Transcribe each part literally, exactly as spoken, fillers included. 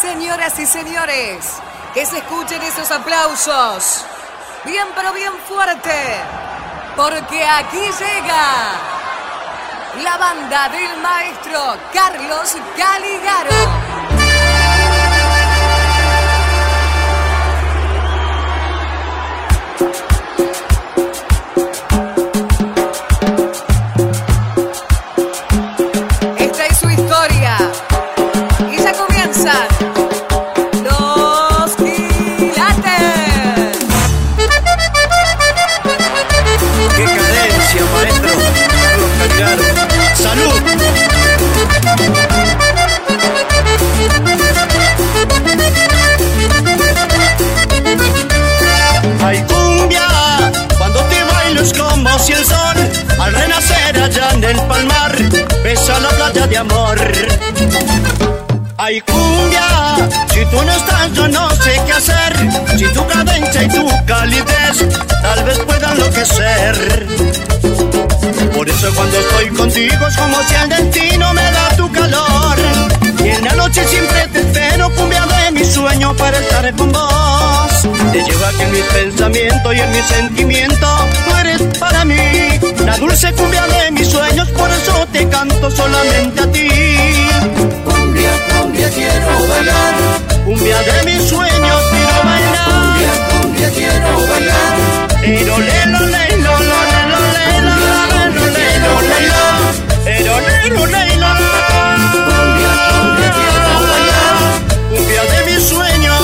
Señoras y señores, que se escuchen esos aplausos. Bien, pero bien fuerte. Porque aquí llega la banda del maestro Carlos Caligaro. Ay, cumbia, cuando te bailo es como si el sol al renacer allá en el palmar besa la playa de amor. Ay, cumbia, si tú no estás yo no sé qué hacer, si tu cadencia y tu calidez tal vez pueda enloquecer. Por eso cuando estoy contigo es como si el destino me da tu calor, y en la noche siempre te espero, cumbia de mi sueño, para estar con vos. Te llevo aquí en mi pensamiento y en mi sentimiento, tú eres para mí la dulce cumbia de mis sueños, por eso te canto solamente a ti. Cumbia, cumbia quiero bailar, cumbia de mis sueños quiero bailar. Cumbia, cumbia quiero bailar, ero lelo lelo lelo lelo lelo lelo lelo lelo lelo. Cumbia, cumbia quiero bailar, cumbia de mis sueños.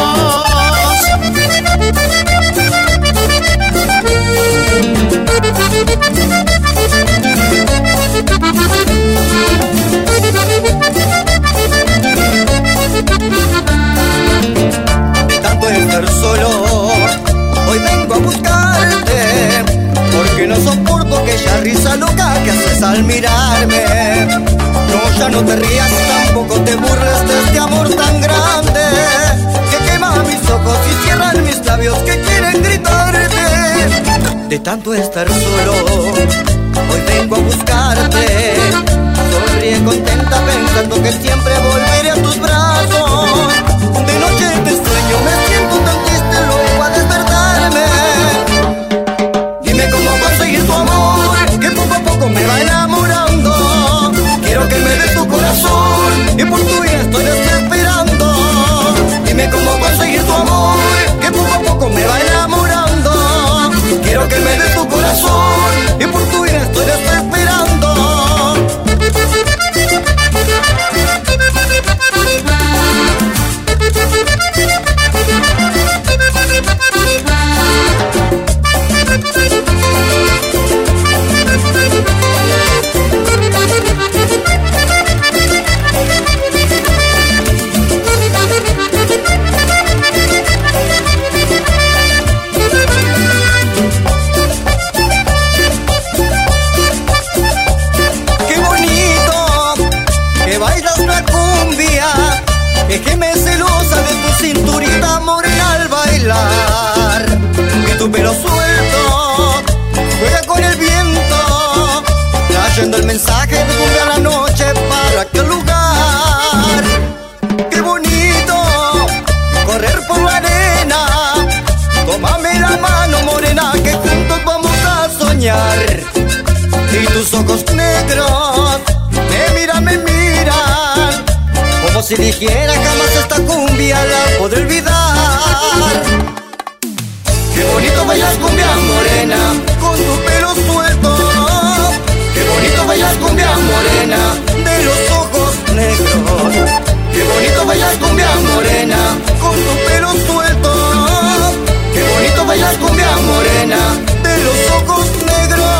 De tanto estar solo, hoy vengo a buscarte, porque no soporto aquella risa loca que haces al mirarme. No, ya no te rías, tampoco te burles de este amor tan grande, que quema mis ojos y cierran mis labios que quieren gritarte. De tanto estar solo, hoy vengo a buscarte. Sonríe contenta pensando que siempre volveré a tus brazos. De noche te sueño, me siento tan triste luego a despertarme. Dime cómo conseguir tu amor, que poco a poco me va enamorando. Quiero que me des tu corazón y por tu vida estoy desesperando. Dime cómo conseguir tu amor, que poco a poco me va enamorando. Quiero que me des tu corazón y por tu vida estoy desesperando. Es que me celosa de tu cinturita morena al bailar, que tu pelo suelto juega con el viento, trayendo el mensaje de cumbia a la noche para aquel lugar. Qué bonito correr por la arena, tómame la mano morena que juntos vamos a soñar. Y tus ojos negros me miran, me miran, como si dijera jamás esta cumbia la podré olvidar. Qué bonito bailas cumbia morena, con tu pelo suelto. Qué bonito bailas cumbia morena, de los ojos negros. Qué bonito bailas cumbia morena, con tu pelo suelto. Qué bonito bailas cumbia morena, de los ojos negros.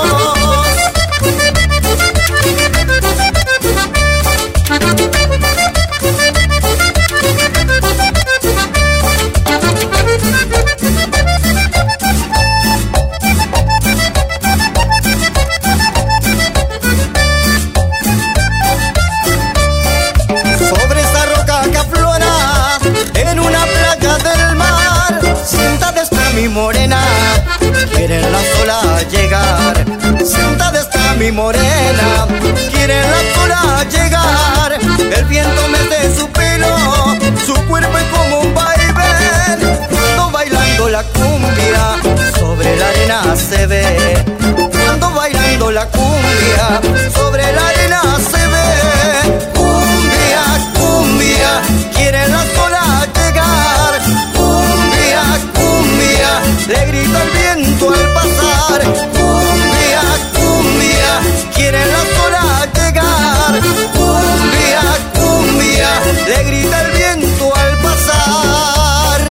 Sobre esa roca que aflora en una playa del mar, sentada está mi morena, quiere en la sola llegar. Sentada está mi morena, quiere en la sola llegar. El viento mece su pelo se ve.